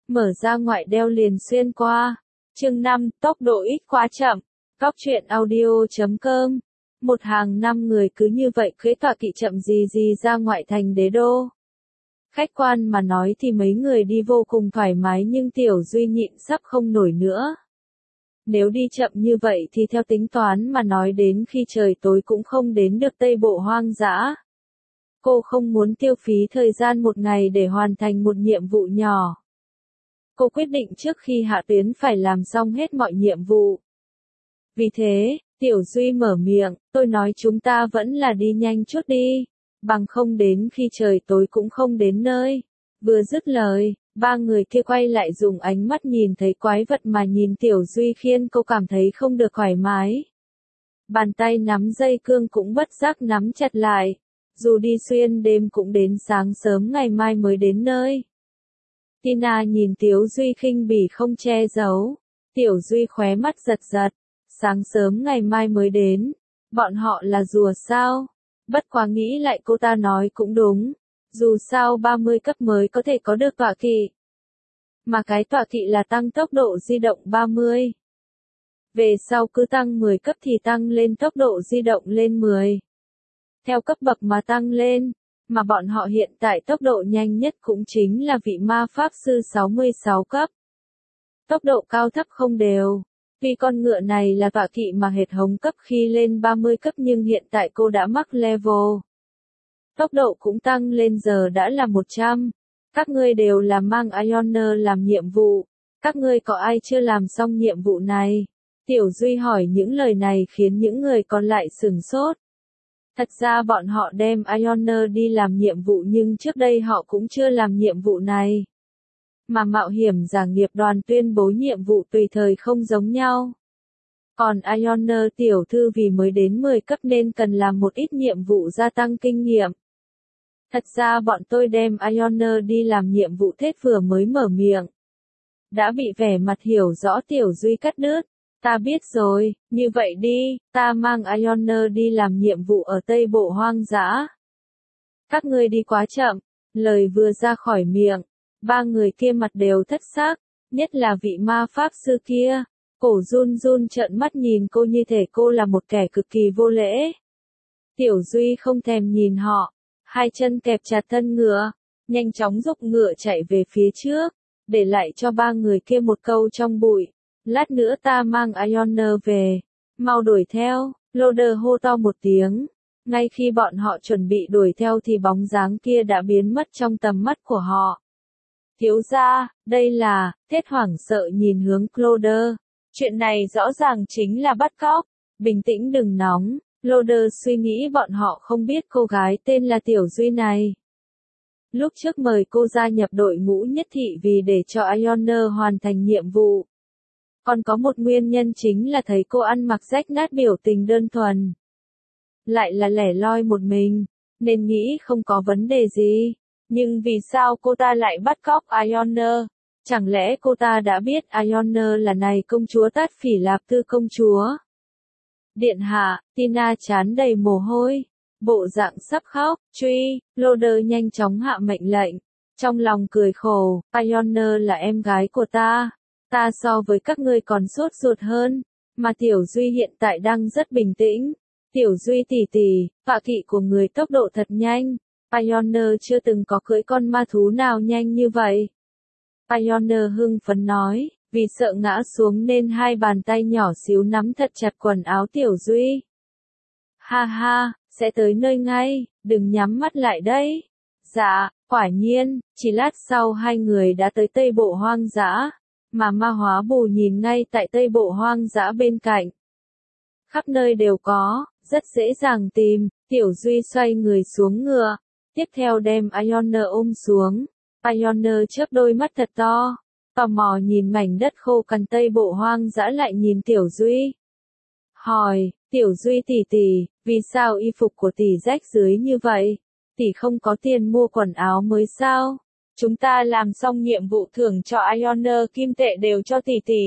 mở ra ngoại đeo liền xuyên qua. Chương 5, tốc độ ít quá chậm. Góc truyện audio.com. Một hàng năm người cứ như vậy cưỡi tọa kỵ chậm gì gì ra ngoại thành đế đô. Khách quan mà nói thì mấy người đi vô cùng thoải mái nhưng Tiểu Duy nhịn sắp không nổi nữa. Nếu đi chậm như vậy thì theo tính toán mà nói đến khi trời tối cũng không đến được Tây Bộ hoang dã. Cô không muốn tiêu phí thời gian một ngày để hoàn thành một nhiệm vụ nhỏ. Cô quyết định trước khi hạ tuyến phải làm xong hết mọi nhiệm vụ. Vì thế, Tiểu Duy mở miệng, tôi nói chúng ta vẫn là đi nhanh chút đi, bằng không đến khi trời tối cũng không đến nơi. Vừa dứt lời, ba người kia quay lại dùng ánh mắt nhìn thấy quái vật mà nhìn Tiểu Duy khiến cô cảm thấy không được thoải mái. Bàn tay nắm dây cương cũng bất giác nắm chặt lại, dù đi xuyên đêm cũng đến sáng sớm ngày mai mới đến nơi. Tina nhìn Tiểu Duy khinh bỉ không che giấu, Tiểu Duy khóe mắt giật giật, sáng sớm ngày mai mới đến, bọn họ là rùa sao? Bất quá nghĩ lại cô ta nói cũng đúng, dù sao 30 cấp mới có thể có được tọa kỵ. Mà cái tọa kỵ là tăng tốc độ di động 30. Về sau cứ tăng 10 cấp thì tăng lên tốc độ di động lên 10. Theo cấp bậc mà tăng lên, mà bọn họ hiện tại tốc độ nhanh nhất cũng chính là vị ma pháp sư 66 cấp. Tốc độ cao thấp không đều. Vì con ngựa này là tọa kỵ mà hệt hống cấp khi lên 30 cấp nhưng hiện tại cô đã mắc level. Tốc độ cũng tăng lên giờ đã là 100. Các ngươi đều là mang Ioner làm nhiệm vụ. Các ngươi có ai chưa làm xong nhiệm vụ này? Tiểu Duy hỏi những lời này khiến những người còn lại sửng sốt. Thật ra bọn họ đem Ioner đi làm nhiệm vụ nhưng trước đây họ cũng chưa làm nhiệm vụ này. Mà mạo hiểm giả nghiệp đoàn tuyên bố nhiệm vụ tùy thời không giống nhau. Còn Ioner tiểu thư vì mới đến 10 cấp nên cần làm một ít nhiệm vụ gia tăng kinh nghiệm. Thật ra bọn tôi đem Ioner đi làm nhiệm vụ Tết vừa mới mở miệng. Đã bị vẻ mặt hiểu rõ Tiểu Duy cắt đứt. Ta biết rồi, như vậy đi, ta mang Ioner đi làm nhiệm vụ ở Tây Bộ hoang dã. Các ngươi đi quá chậm, lời vừa ra khỏi miệng, ba người kia mặt đều thất xác, nhất là vị ma pháp sư kia, cổ run run trợn mắt nhìn cô như thể cô là một kẻ cực kỳ vô lễ. Tiểu Duy không thèm nhìn họ, hai chân kẹp chặt thân ngựa, nhanh chóng giục ngựa chạy về phía trước, để lại cho ba người kia một câu trong bụi. Lát nữa ta mang Ioner về, mau đuổi theo, Loader hô to một tiếng. Ngay khi bọn họ chuẩn bị đuổi theo thì bóng dáng kia đã biến mất trong tầm mắt của họ. Thiếu gia, đây là, Tết hoảng sợ nhìn hướng Loader. Chuyện này rõ ràng chính là bắt cóc, bình tĩnh đừng nóng, Loader suy nghĩ bọn họ không biết cô gái tên là Tiểu Duy này. Lúc trước mời cô gia nhập đội ngũ nhất thị vì để cho Ioner hoàn thành nhiệm vụ. Còn có một nguyên nhân chính là thấy cô ăn mặc rách nát biểu tình đơn thuần. Lại là lẻ loi một mình, nên nghĩ không có vấn đề gì. Nhưng vì sao cô ta lại bắt cóc Ioner? Chẳng lẽ cô ta đã biết Ioner là này công chúa Tát Phỉ Lạp Tư công chúa? Điện hạ, Tina trán đầy mồ hôi, bộ dạng sắp khóc, truy, Loader nhanh chóng hạ mệnh lệnh. Trong lòng cười khổ, Ioner là em gái của ta. Ta so với các ngươi còn sốt ruột hơn, mà Tiểu Duy hiện tại đang rất bình tĩnh. Tiểu Duy tỷ tỷ, tọa kỵ của người tốc độ thật nhanh. Ioner chưa từng có cưỡi con ma thú nào nhanh như vậy. Ioner hưng phấn nói, vì sợ ngã xuống nên hai bàn tay nhỏ xíu nắm thật chặt quần áo Tiểu Duy. Ha ha, sẽ tới nơi ngay, đừng nhắm mắt lại đấy. Dạ, quả nhiên, chỉ lát sau hai người đã tới Tây Bộ hoang dã. Mà ma hóa bù nhìn ngay tại Tây Bộ hoang dã bên cạnh. Khắp nơi đều có, rất dễ dàng tìm, Tiểu Duy xoay người xuống ngựa, tiếp theo đem Ioner ôm xuống. Ioner chớp đôi mắt thật to, tò mò nhìn mảnh đất khô cằn Tây Bộ hoang dã lại nhìn Tiểu Duy. Hỏi, Tiểu Duy tỷ tỷ, vì sao y phục của tỷ rách dưới như vậy? Tỷ không có tiền mua quần áo mới sao? Chúng ta làm xong nhiệm vụ thưởng cho Ioner kim tệ đều cho tỷ tỷ.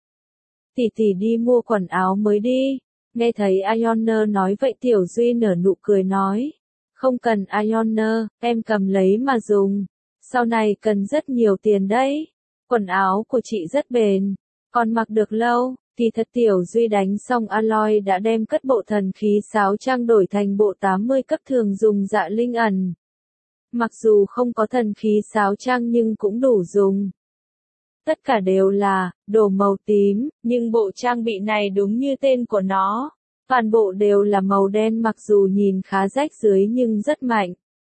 Tỷ tỷ đi mua quần áo mới đi. Nghe thấy Ioner nói vậy Tiểu Duy nở nụ cười nói. Không cần Ioner, em cầm lấy mà dùng. Sau này cần rất nhiều tiền đấy. Quần áo của chị rất bền, còn mặc được lâu. Thì thật Tiểu Duy đánh xong Aloy đã đem cất bộ thần khí sáo trang đổi thành bộ 80 cấp thường dùng dạ linh ẩn. Mặc dù không có thần khí sáo trang nhưng cũng đủ dùng. Tất cả đều là đồ màu tím, nhưng bộ trang bị này đúng như tên của nó. Toàn bộ đều là màu đen mặc dù nhìn khá rách rưới nhưng rất mạnh.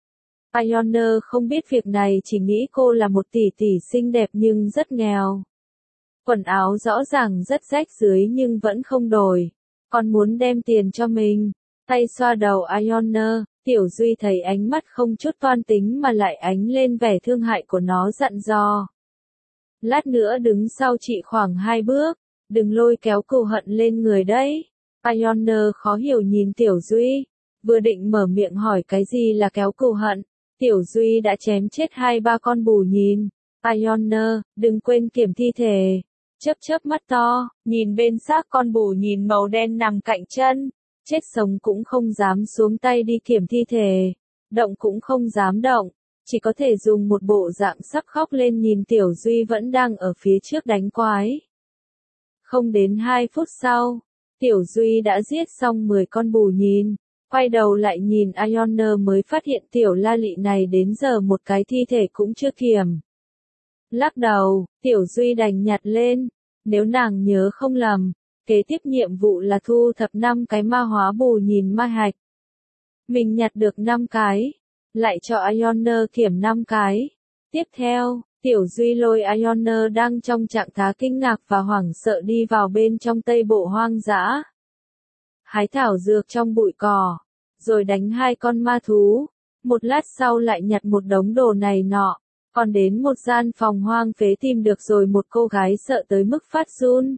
Pioneer không biết việc này chỉ nghĩ cô là một tỷ tỷ xinh đẹp nhưng rất nghèo. Quần áo rõ ràng rất rách rưới nhưng vẫn không đổi. Còn muốn đem tiền cho mình. Tay xoa đầu Pioneer, Tiểu Duy thấy ánh mắt không chút toan tính mà lại ánh lên vẻ thương hại của nó dặn dò. Lát nữa đứng sau chị khoảng 2 bước, đừng lôi kéo cừu hận lên người đấy. Pioneer khó hiểu nhìn Tiểu Duy, vừa định mở miệng hỏi cái gì là kéo cừu hận, Tiểu Duy đã chém chết 2-3 con bù nhìn. Pioneer, đừng quên kiểm thi thể. Chớp chớp mắt to, nhìn bên xác con bù nhìn màu đen nằm cạnh chân, chết sống cũng không dám xuống tay đi kiểm thi thể, động cũng không dám động, chỉ có thể dùng một bộ dạng sắc khóc lên nhìn Tiểu Duy vẫn đang ở phía trước đánh quái. Không đến 2 phút sau, Tiểu Duy đã giết xong 10 con bù nhìn, quay đầu lại nhìn Pioneer mới phát hiện Tiểu La Lị này đến giờ một cái thi thể cũng chưa kiểm. Lắc đầu, Tiểu Duy đành nhặt lên, nếu nàng nhớ không lầm, kế tiếp nhiệm vụ là thu thập 5 cái ma hóa bù nhìn ma hạch. Mình nhặt được 5 cái, lại cho Pioneer kiểm 5 cái. Tiếp theo, Tiểu Duy lôi Pioneer đang trong trạng thái kinh ngạc và hoảng sợ đi vào bên trong tây bộ hoang dã. Hái thảo dược trong bụi cỏ, rồi đánh 2 con ma thú, một lát sau lại nhặt một đống đồ này nọ. Còn đến một gian phòng hoang phế tìm được rồi một cô gái sợ tới mức phát run.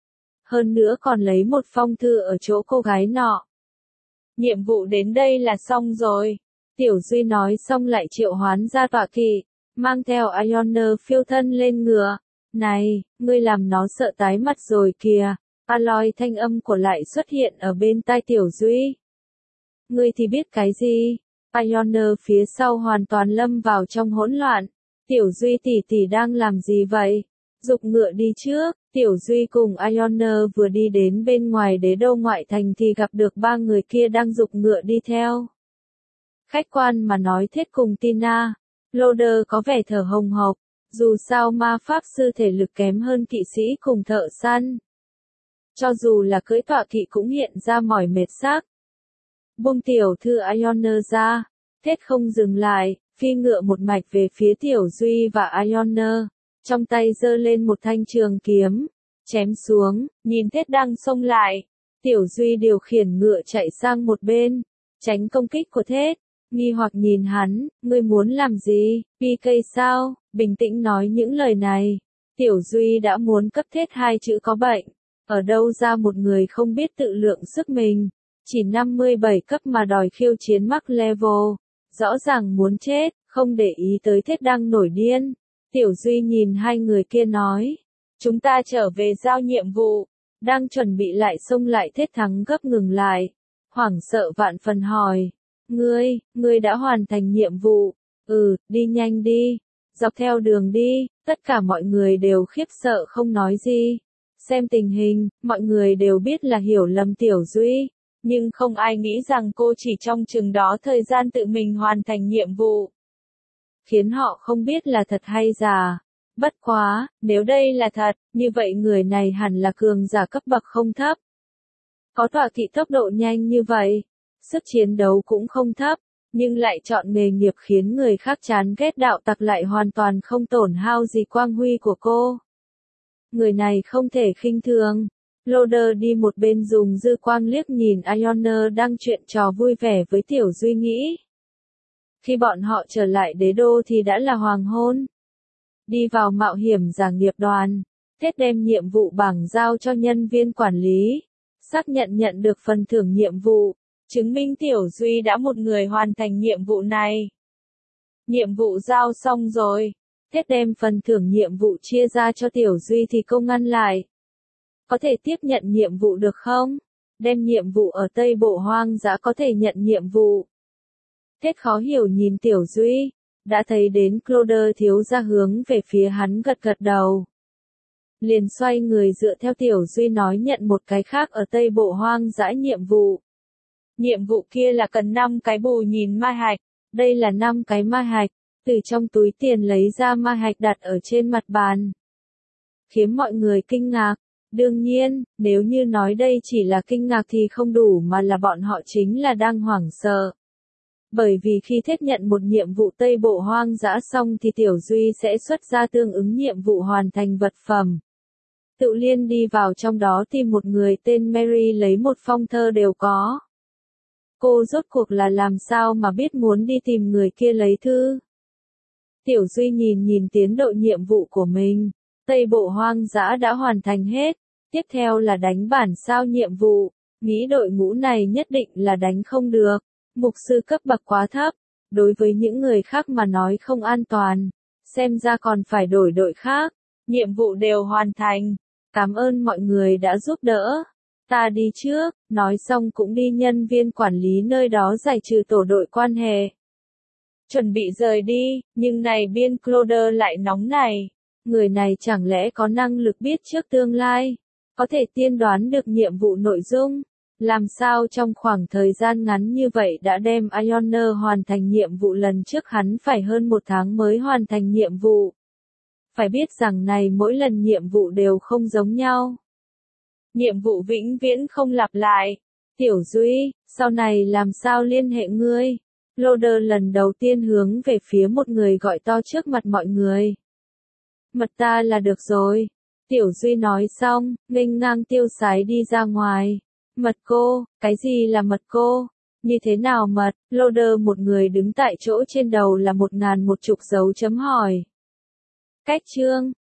Hơn nữa còn lấy một phong thư ở chỗ cô gái nọ. Nhiệm vụ đến đây là xong rồi. Tiểu Duy nói xong lại triệu hoán ra tọa kỵ, mang theo Pioneer phiêu thân lên ngựa. Này, ngươi làm nó sợ tái mặt rồi kìa. Aloy thanh âm của lại xuất hiện ở bên tai Tiểu Duy. Ngươi thì biết cái gì? Pioneer phía sau hoàn toàn lâm vào trong hỗn loạn. Tiểu Duy tỷ tỷ đang làm gì vậy? Dục ngựa đi trước. Tiểu Duy cùng Pioneer vừa đi đến bên ngoài đế đô ngoại thành thì gặp được 3 người kia đang dục ngựa đi theo. Khách quan mà nói Thiết cùng Tina, Loader có vẻ thở hồng hộc, dù sao ma pháp sư thể lực kém hơn kỵ sĩ cùng thợ săn. Cho dù là cưỡi tọa kỵ cũng hiện ra mỏi mệt xác. Buông tiểu thư Pioneer ra, Thiết không dừng lại, phi ngựa một mạch về phía Tiểu Duy và Pioneer, trong tay giơ lên một thanh trường kiếm, chém xuống, nhìn Thiết đang xông lại. Tiểu Duy điều khiển ngựa chạy sang một bên, tránh công kích của Thiết, nghi hoặc nhìn hắn, ngươi muốn làm gì, PK sao, bình tĩnh nói những lời này. Tiểu Duy đã muốn cấp Thiết 2 chữ có bệnh, ở đâu ra một người không biết tự lượng sức mình, chỉ 57 cấp mà đòi khiêu chiến max level, rõ ràng muốn chết, không để ý tới Thiết đang nổi điên. Tiểu Duy nhìn 2 người kia nói, chúng ta trở về giao nhiệm vụ, đang chuẩn bị lại xông lại Thiết thắng gấp ngừng lại, hoảng sợ vạn phần hỏi, ngươi đã hoàn thành nhiệm vụ, đi nhanh đi, dọc theo đường đi, tất cả mọi người đều khiếp sợ không nói gì. Xem tình hình, mọi người đều biết là hiểu lầm Tiểu Duy, nhưng không ai nghĩ rằng cô chỉ trong chừng đó thời gian tự mình hoàn thành nhiệm vụ. Khiến họ không biết là thật hay giả. Bất quá, nếu đây là thật, như vậy người này hẳn là cường giả cấp bậc không thấp. Có tọa kỵ tốc độ nhanh như vậy, sức chiến đấu cũng không thấp, nhưng lại chọn nghề nghiệp khiến người khác chán ghét đạo tặc lại hoàn toàn không tổn hao gì quang huy của cô. Người này không thể khinh thường. Loader đi một bên dùng dư quang liếc nhìn Pioneer đang chuyện trò vui vẻ với Tiểu Duy nghĩ. Khi bọn họ trở lại đế đô thì đã là hoàng hôn. Đi vào mạo hiểm giả nghiệp đoàn, Thiết đem nhiệm vụ bảng giao cho nhân viên quản lý, xác nhận được phần thưởng nhiệm vụ, chứng minh Tiểu Duy đã một người hoàn thành nhiệm vụ này. Nhiệm vụ giao xong rồi, Thiết đem phần thưởng nhiệm vụ chia ra cho Tiểu Duy thì cô ngăn lại. Có thể tiếp nhận nhiệm vụ được không? Đem nhiệm vụ ở Tây Bộ hoang dã có thể nhận nhiệm vụ. Thiết khó hiểu nhìn Tiểu Duy, đã thấy đến Cloder thiếu gia hướng về phía hắn gật gật đầu. Liền xoay người dựa theo Tiểu Duy nói nhận một cái khác ở Tây Bộ hoang dã nhiệm vụ. Nhiệm vụ kia là cần 5 cái bù nhìn mai hạch, đây là 5 cái mai hạch, từ trong túi tiền lấy ra mai hạch đặt ở trên mặt bàn. Khiến mọi người kinh ngạc, đương nhiên, nếu như nói đây chỉ là kinh ngạc thì không đủ mà là bọn họ chính là đang hoảng sợ. Bởi vì khi thiết nhận một nhiệm vụ Tây Bộ hoang dã xong thì Tiểu Duy sẽ xuất ra tương ứng nhiệm vụ hoàn thành vật phẩm. Tự Liên đi vào trong đó tìm một người tên Mary lấy một phong thơ đều có. Cô rốt cuộc là làm sao mà biết muốn đi tìm người kia lấy thư? Tiểu Duy nhìn tiến độ nhiệm vụ của mình. Tây Bộ hoang dã đã hoàn thành hết. Tiếp theo là đánh bản sao nhiệm vụ. Nghĩ đội ngũ này nhất định là đánh không được. Mục sư cấp bậc quá thấp. Đối với những người khác mà nói không an toàn. Xem ra còn phải đổi đội khác. Nhiệm vụ đều hoàn thành. Cảm ơn mọi người đã giúp đỡ. Ta đi trước, nói xong cũng đi nhân viên quản lý nơi đó giải trừ tổ đội quan hệ. Chuẩn bị rời đi, nhưng này biên Cloder lại nóng này. Người này chẳng lẽ có năng lực biết trước tương lai, có thể tiên đoán được nhiệm vụ nội dung, làm sao trong khoảng thời gian ngắn như vậy đã đem Ioner hoàn thành nhiệm vụ lần trước hắn phải hơn 1 tháng mới hoàn thành nhiệm vụ. Phải biết rằng này mỗi lần nhiệm vụ đều không giống nhau. Nhiệm vụ vĩnh viễn không lặp lại. Tiểu Duy, sau này làm sao liên hệ ngươi? Cloder lần đầu tiên hướng về phía một người gọi to trước mặt mọi người. Mật ta là được rồi. Tiểu Duy nói xong, nghênh ngang tiêu sái đi ra ngoài. Mật cô, cái gì là mật cô? Như thế nào mật? Cloder một người đứng tại chỗ trên đầu là 1010 dấu chấm hỏi. Cách chương